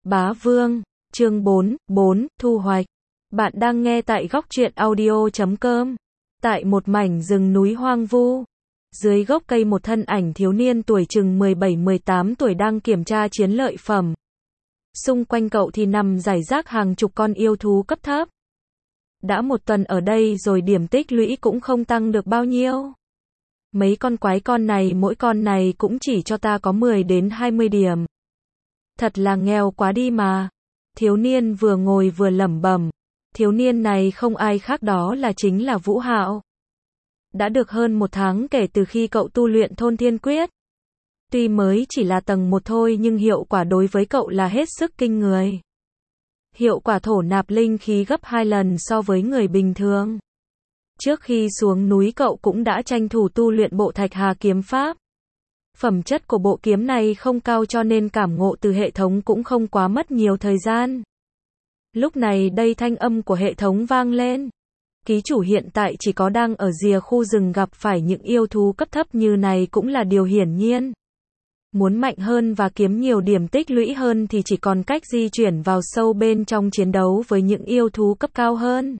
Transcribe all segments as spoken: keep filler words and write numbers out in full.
Bá Vương, chương bốn, bốn, thu hoạch. Bạn đang nghe tại góc truyện audio chấm com. Tại một mảnh rừng núi hoang vu, dưới gốc cây một thân ảnh thiếu niên tuổi chừng mười bảy mười tám tuổi đang kiểm tra chiến lợi phẩm. Xung quanh cậu thì nằm rải rác hàng chục con yêu thú cấp thấp. Đã một tuần ở đây rồi điểm tích lũy cũng không tăng được bao nhiêu. Mấy con quái con này mỗi con này cũng chỉ cho ta có mười đến hai mươi điểm. Thật là nghèo quá đi mà. Thiếu niên vừa ngồi vừa lẩm bẩm. Thiếu niên này không ai khác đó là chính là Vũ Hạo. Đã được hơn một tháng kể từ khi cậu tu luyện Thôn Thiên Quyết. Tuy mới chỉ là tầng một thôi nhưng hiệu quả đối với cậu là hết sức kinh người. Hiệu quả thổ nạp linh khí gấp hai lần so với người bình thường. Trước khi xuống núi cậu cũng đã tranh thủ tu luyện bộ Thạch Hà kiếm pháp. Phẩm chất của bộ kiếm này không cao cho nên cảm ngộ từ hệ thống cũng không quá mất nhiều thời gian. Lúc này đây thanh âm của hệ thống vang lên. Ký chủ hiện tại chỉ có đang ở rìa khu rừng gặp phải những yêu thú cấp thấp như này cũng là điều hiển nhiên. Muốn mạnh hơn và kiếm nhiều điểm tích lũy hơn thì chỉ còn cách di chuyển vào sâu bên trong chiến đấu với những yêu thú cấp cao hơn.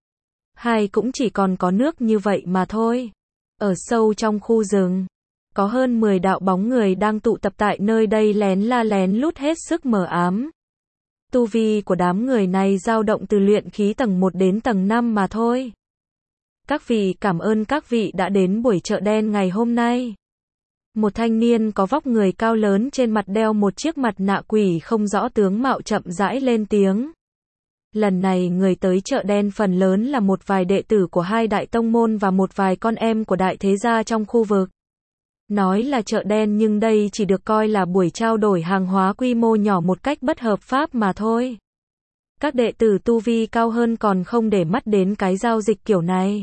Hai cũng chỉ còn có nước như vậy mà thôi. Ở sâu trong khu rừng, có hơn mười đạo bóng người đang tụ tập tại nơi đây lén la lén lút hết sức mờ ám. Tu vi của đám người này dao động từ luyện khí tầng một đến tầng năm mà thôi. Các vị, cảm ơn các vị đã đến buổi chợ đen ngày hôm nay. Một thanh niên có vóc người cao lớn trên mặt đeo một chiếc mặt nạ quỷ không rõ tướng mạo chậm rãi lên tiếng. Lần này người tới chợ đen phần lớn là một vài đệ tử của hai đại tông môn và một vài con em của đại thế gia trong khu vực. Nói là chợ đen nhưng đây chỉ được coi là buổi trao đổi hàng hóa quy mô nhỏ một cách bất hợp pháp mà thôi. Các đệ tử tu vi cao hơn còn không để mắt đến cái giao dịch kiểu này.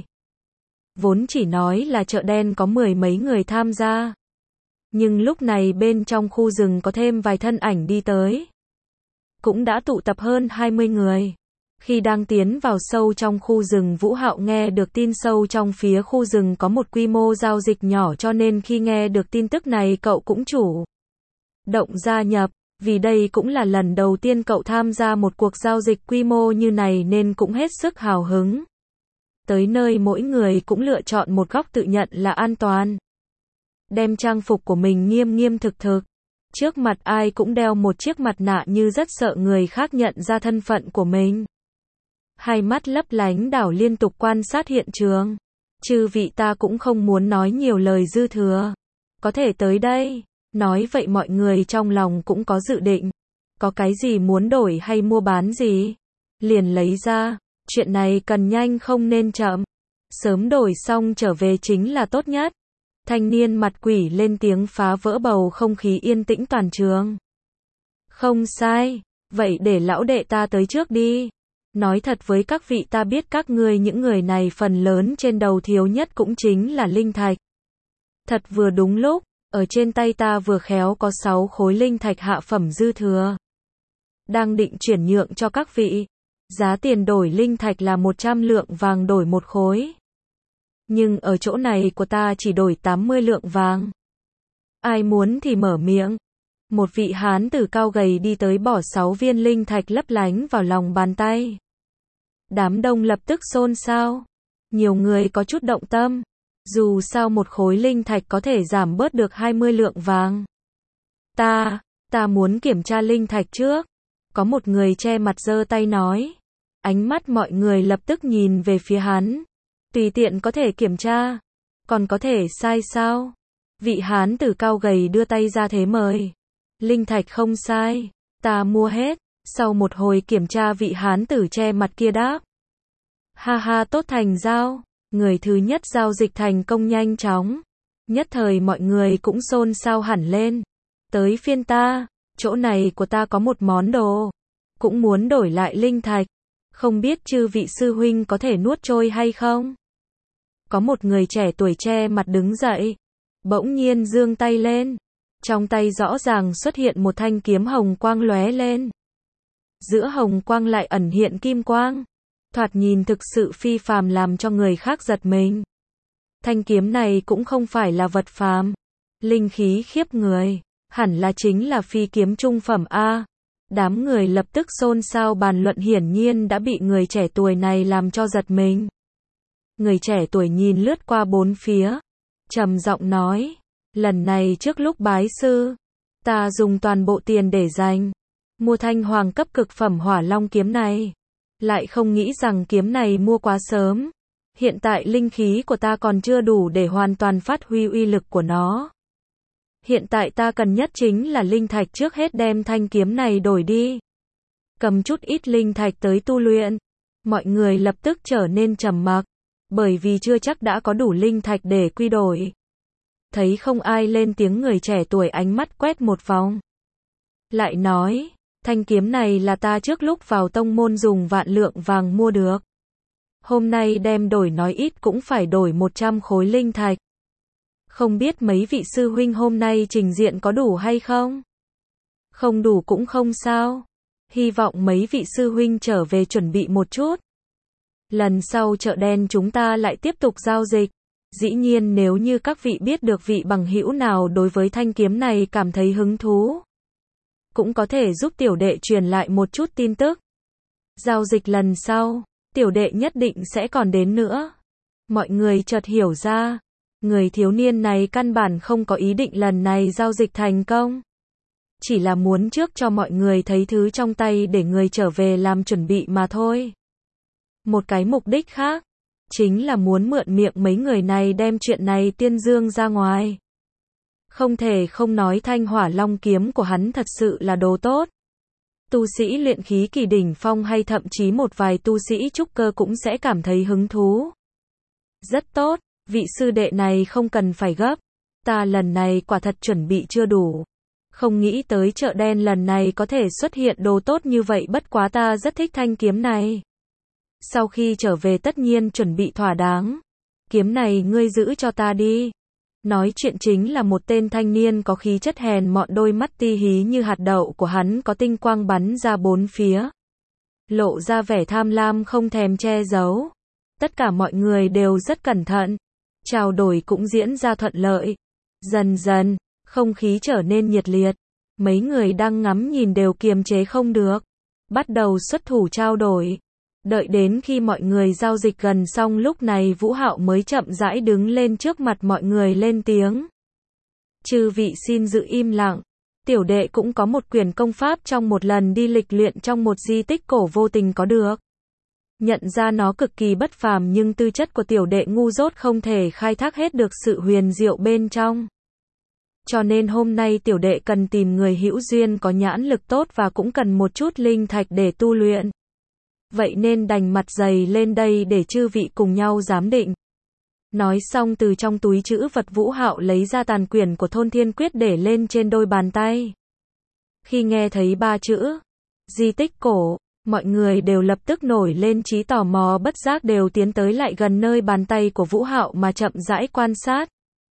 Vốn chỉ nói là chợ đen có mười mấy người tham gia. Nhưng lúc này bên trong khu rừng có thêm vài thân ảnh đi tới. Cũng đã tụ tập hơn hai mươi người. Khi đang tiến vào sâu trong khu rừng, Vũ Hạo nghe được tin sâu trong phía khu rừng có một quy mô giao dịch nhỏ cho nên khi nghe được tin tức này cậu cũng chủ động gia nhập. Vì đây cũng là lần đầu tiên cậu tham gia một cuộc giao dịch quy mô như này nên cũng hết sức hào hứng. Tới nơi mỗi người cũng lựa chọn một góc tự nhận là an toàn. Đem trang phục của mình nghiêm nghiêm thực thực. Trước mặt ai cũng đeo một chiếc mặt nạ như rất sợ người khác nhận ra thân phận của mình. Hai mắt lấp lánh đảo liên tục quan sát hiện trường. Chư vị, ta cũng không muốn nói nhiều lời dư thừa. Có thể tới đây. Nói vậy mọi người trong lòng cũng có dự định. Có cái gì muốn đổi hay mua bán gì? Liền lấy ra. Chuyện này cần nhanh không nên chậm. Sớm đổi xong trở về chính là tốt nhất. Thanh niên mặt quỷ lên tiếng phá vỡ bầu không khí yên tĩnh toàn trường. Không sai. Vậy để lão đệ ta tới trước đi. Nói thật với các vị, ta biết các ngươi những người này phần lớn trên đầu thiếu nhất cũng chính là linh thạch. Thật vừa đúng lúc, ở trên tay ta vừa khéo có sáu khối linh thạch hạ phẩm dư thừa. Đang định chuyển nhượng cho các vị. Giá tiền đổi linh thạch là một trăm lượng vàng đổi một khối. Nhưng ở chỗ này của ta chỉ đổi tám mươi lượng vàng. Ai muốn thì mở miệng. Một vị hán tử cao gầy đi tới bỏ sáu viên linh thạch lấp lánh vào lòng bàn tay. Đám đông lập tức xôn xao. Nhiều người có chút động tâm. Dù sao một khối linh thạch có thể giảm bớt được hai mươi lượng vàng. Ta, ta muốn kiểm tra linh thạch trước. Có một người che mặt giơ tay nói. Ánh mắt mọi người lập tức nhìn về phía hắn. Tùy tiện có thể kiểm tra. Còn có thể sai sao? Vị hán tử cao gầy đưa tay ra thế mời. Linh thạch không sai. Ta mua hết. Sau một hồi kiểm tra vị hán tử che mặt kia đáp. Ha ha, tốt, thành giao. Người thứ nhất giao dịch thành công nhanh chóng. Nhất thời mọi người cũng xôn xao hẳn lên. Tới phiên ta. Chỗ này của ta có một món đồ. Cũng muốn đổi lại linh thạch. Không biết chư vị sư huynh có thể nuốt trôi hay không? Có một người trẻ tuổi che mặt đứng dậy. Bỗng nhiên giương tay lên. Trong tay rõ ràng xuất hiện một thanh kiếm hồng quang lóe lên. Giữa hồng quang lại ẩn hiện kim quang. Thoạt nhìn thực sự phi phàm làm cho người khác giật mình. Thanh kiếm này cũng không phải là vật phàm. Linh khí khiếp người. Hẳn là chính là phi kiếm trung phẩm A. Đám người lập tức xôn xao bàn luận, hiển nhiên đã bị người trẻ tuổi này làm cho giật mình. Người trẻ tuổi nhìn lướt qua bốn phía, trầm giọng nói, lần này trước lúc bái sư, ta dùng toàn bộ tiền để dành, mua thanh hoàng cấp cực phẩm hỏa long kiếm này. Lại không nghĩ rằng kiếm này mua quá sớm. Hiện tại linh khí của ta còn chưa đủ để hoàn toàn phát huy uy lực của nó. Hiện tại ta cần nhất chính là linh thạch, trước hết đem thanh kiếm này đổi đi. Cầm chút ít linh thạch tới tu luyện. Mọi người lập tức trở nên trầm mặc, bởi vì chưa chắc đã có đủ linh thạch để quy đổi. Thấy không ai lên tiếng, người trẻ tuổi ánh mắt quét một vòng. Lại nói, thanh kiếm này là ta trước lúc vào tông môn dùng vạn lượng vàng mua được. Hôm nay đem đổi nói ít cũng phải đổi một trăm khối linh thạch. Không biết mấy vị sư huynh hôm nay trình diện có đủ hay không? Không đủ cũng không sao. Hy vọng mấy vị sư huynh trở về chuẩn bị một chút. Lần sau chợ đen chúng ta lại tiếp tục giao dịch. Dĩ nhiên nếu như các vị biết được vị bằng hữu nào đối với thanh kiếm này cảm thấy hứng thú, cũng có thể giúp tiểu đệ truyền lại một chút tin tức. Giao dịch lần sau, tiểu đệ nhất định sẽ còn đến nữa. Mọi người chợt hiểu ra, người thiếu niên này căn bản không có ý định lần này giao dịch thành công. Chỉ là muốn trước cho mọi người thấy thứ trong tay để người trở về làm chuẩn bị mà thôi. Một cái mục đích khác, chính là muốn mượn miệng mấy người này đem chuyện này tuyên dương ra ngoài. Không thể không nói thanh hỏa long kiếm của hắn thật sự là đồ tốt. Tu sĩ luyện khí kỳ đỉnh phong hay thậm chí một vài tu sĩ trúc cơ cũng sẽ cảm thấy hứng thú. Rất tốt, vị sư đệ này không cần phải gấp. Ta lần này quả thật chuẩn bị chưa đủ. Không nghĩ tới chợ đen lần này có thể xuất hiện đồ tốt như vậy, bất quá ta rất thích thanh kiếm này. Sau khi trở về tất nhiên chuẩn bị thỏa đáng. Kiếm này ngươi giữ cho ta đi. Nói chuyện chính là một tên thanh niên có khí chất hèn mọn, đôi mắt ti hí như hạt đậu của hắn có tinh quang bắn ra bốn phía. Lộ ra vẻ tham lam không thèm che giấu. Tất cả mọi người đều rất cẩn thận. Trao đổi cũng diễn ra thuận lợi. Dần dần, không khí trở nên nhiệt liệt. Mấy người đang ngắm nhìn đều kiềm chế không được. Bắt đầu xuất thủ trao đổi. Đợi đến khi mọi người giao dịch gần xong, lúc này Vũ Hạo mới chậm rãi đứng lên trước mặt mọi người lên tiếng. Chư vị xin giữ im lặng. Tiểu đệ cũng có một quyền công pháp trong một lần đi lịch luyện trong một di tích cổ vô tình có được. Nhận ra nó cực kỳ bất phàm, nhưng tư chất của tiểu đệ ngu dốt không thể khai thác hết được sự huyền diệu bên trong. Cho nên hôm nay tiểu đệ cần tìm người hữu duyên có nhãn lực tốt và cũng cần một chút linh thạch để tu luyện. Vậy nên đành mặt dày lên đây để chư vị cùng nhau giám định. Nói xong từ trong túi trữ vật Vũ Hạo lấy ra tàn quyển của Thôn Thiên Quyết để lên trên đôi bàn tay. Khi nghe thấy ba chữ di tích cổ, mọi người đều lập tức nổi lên trí tò mò, bất giác đều tiến tới lại gần nơi bàn tay của Vũ Hạo mà chậm rãi quan sát.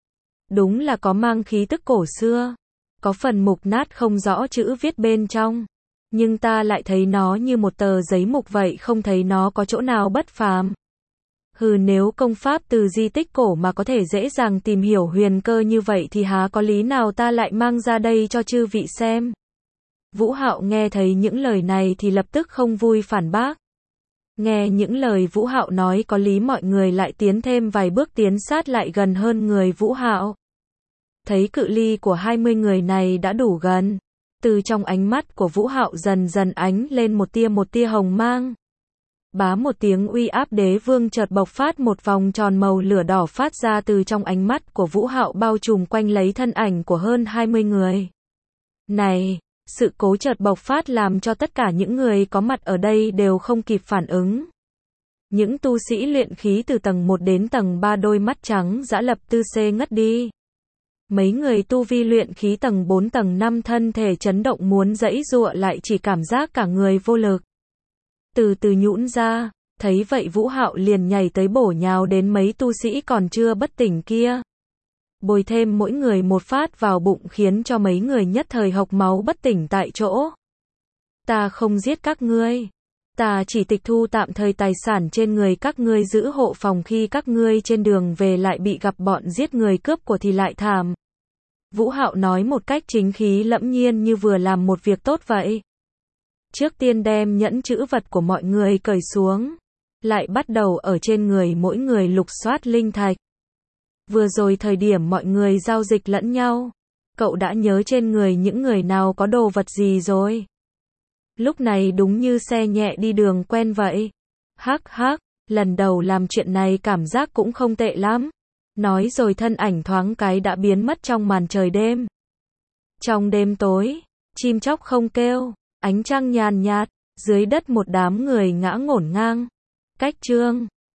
Đúng là có mang khí tức cổ xưa, có phần mục nát không rõ chữ viết bên trong. Nhưng ta lại thấy nó như một tờ giấy mục vậy, không thấy nó có chỗ nào bất phàm. Hừ, nếu công pháp từ di tích cổ mà có thể dễ dàng tìm hiểu huyền cơ như vậy thì há có lý nào ta lại mang ra đây cho chư vị xem. Vũ Hạo nghe thấy những lời này thì lập tức không vui phản bác. Nghe những lời Vũ Hạo nói có lý, mọi người lại tiến thêm vài bước tiến sát lại gần hơn người Vũ Hạo. Thấy cự ly của hai mươi người này đã đủ gần. Từ trong ánh mắt của Vũ Hạo dần dần ánh lên một tia một tia hồng mang. Bá một tiếng, uy áp đế vương chợt bộc phát, một vòng tròn màu lửa đỏ phát ra từ trong ánh mắt của Vũ Hạo, bao trùm quanh lấy thân ảnh của hơn hai mươi người. Này, sự cố chợt bộc phát làm cho tất cả những người có mặt ở đây đều không kịp phản ứng. Những tu sĩ luyện khí từ tầng một đến tầng ba đôi mắt trắng dã lập tư xê ngất đi. Mấy người tu vi luyện khí tầng bốn tầng năm thân thể chấn động muốn giãy giụa lại chỉ cảm giác cả người vô lực. Từ từ nhũn ra, thấy vậy Vũ Hạo liền nhảy tới bổ nhào đến mấy tu sĩ còn chưa bất tỉnh kia. Bồi thêm mỗi người một phát vào bụng khiến cho mấy người nhất thời hộc máu bất tỉnh tại chỗ. Ta không giết các ngươi. Ta chỉ tịch thu tạm thời tài sản trên người các ngươi, giữ hộ phòng khi các ngươi trên đường về lại bị gặp bọn giết người cướp của thì lại thảm. Vũ Hạo nói một cách chính khí lẫm nhiên như vừa làm một việc tốt vậy. Trước tiên đem nhẫn chữ vật của mọi người cởi xuống, lại bắt đầu ở trên người mỗi người lục soát linh thạch. Vừa rồi thời điểm mọi người giao dịch lẫn nhau, cậu đã nhớ trên người những người nào có đồ vật gì rồi. Lúc này đúng như xe nhẹ đi đường quen vậy. Hắc hắc, lần đầu làm chuyện này cảm giác cũng không tệ lắm. Nói rồi thân ảnh thoáng cái đã biến mất trong màn trời đêm. Trong đêm tối, chim chóc không kêu, ánh trăng nhàn nhạt, dưới đất một đám người ngã ngổn ngang. Cách chương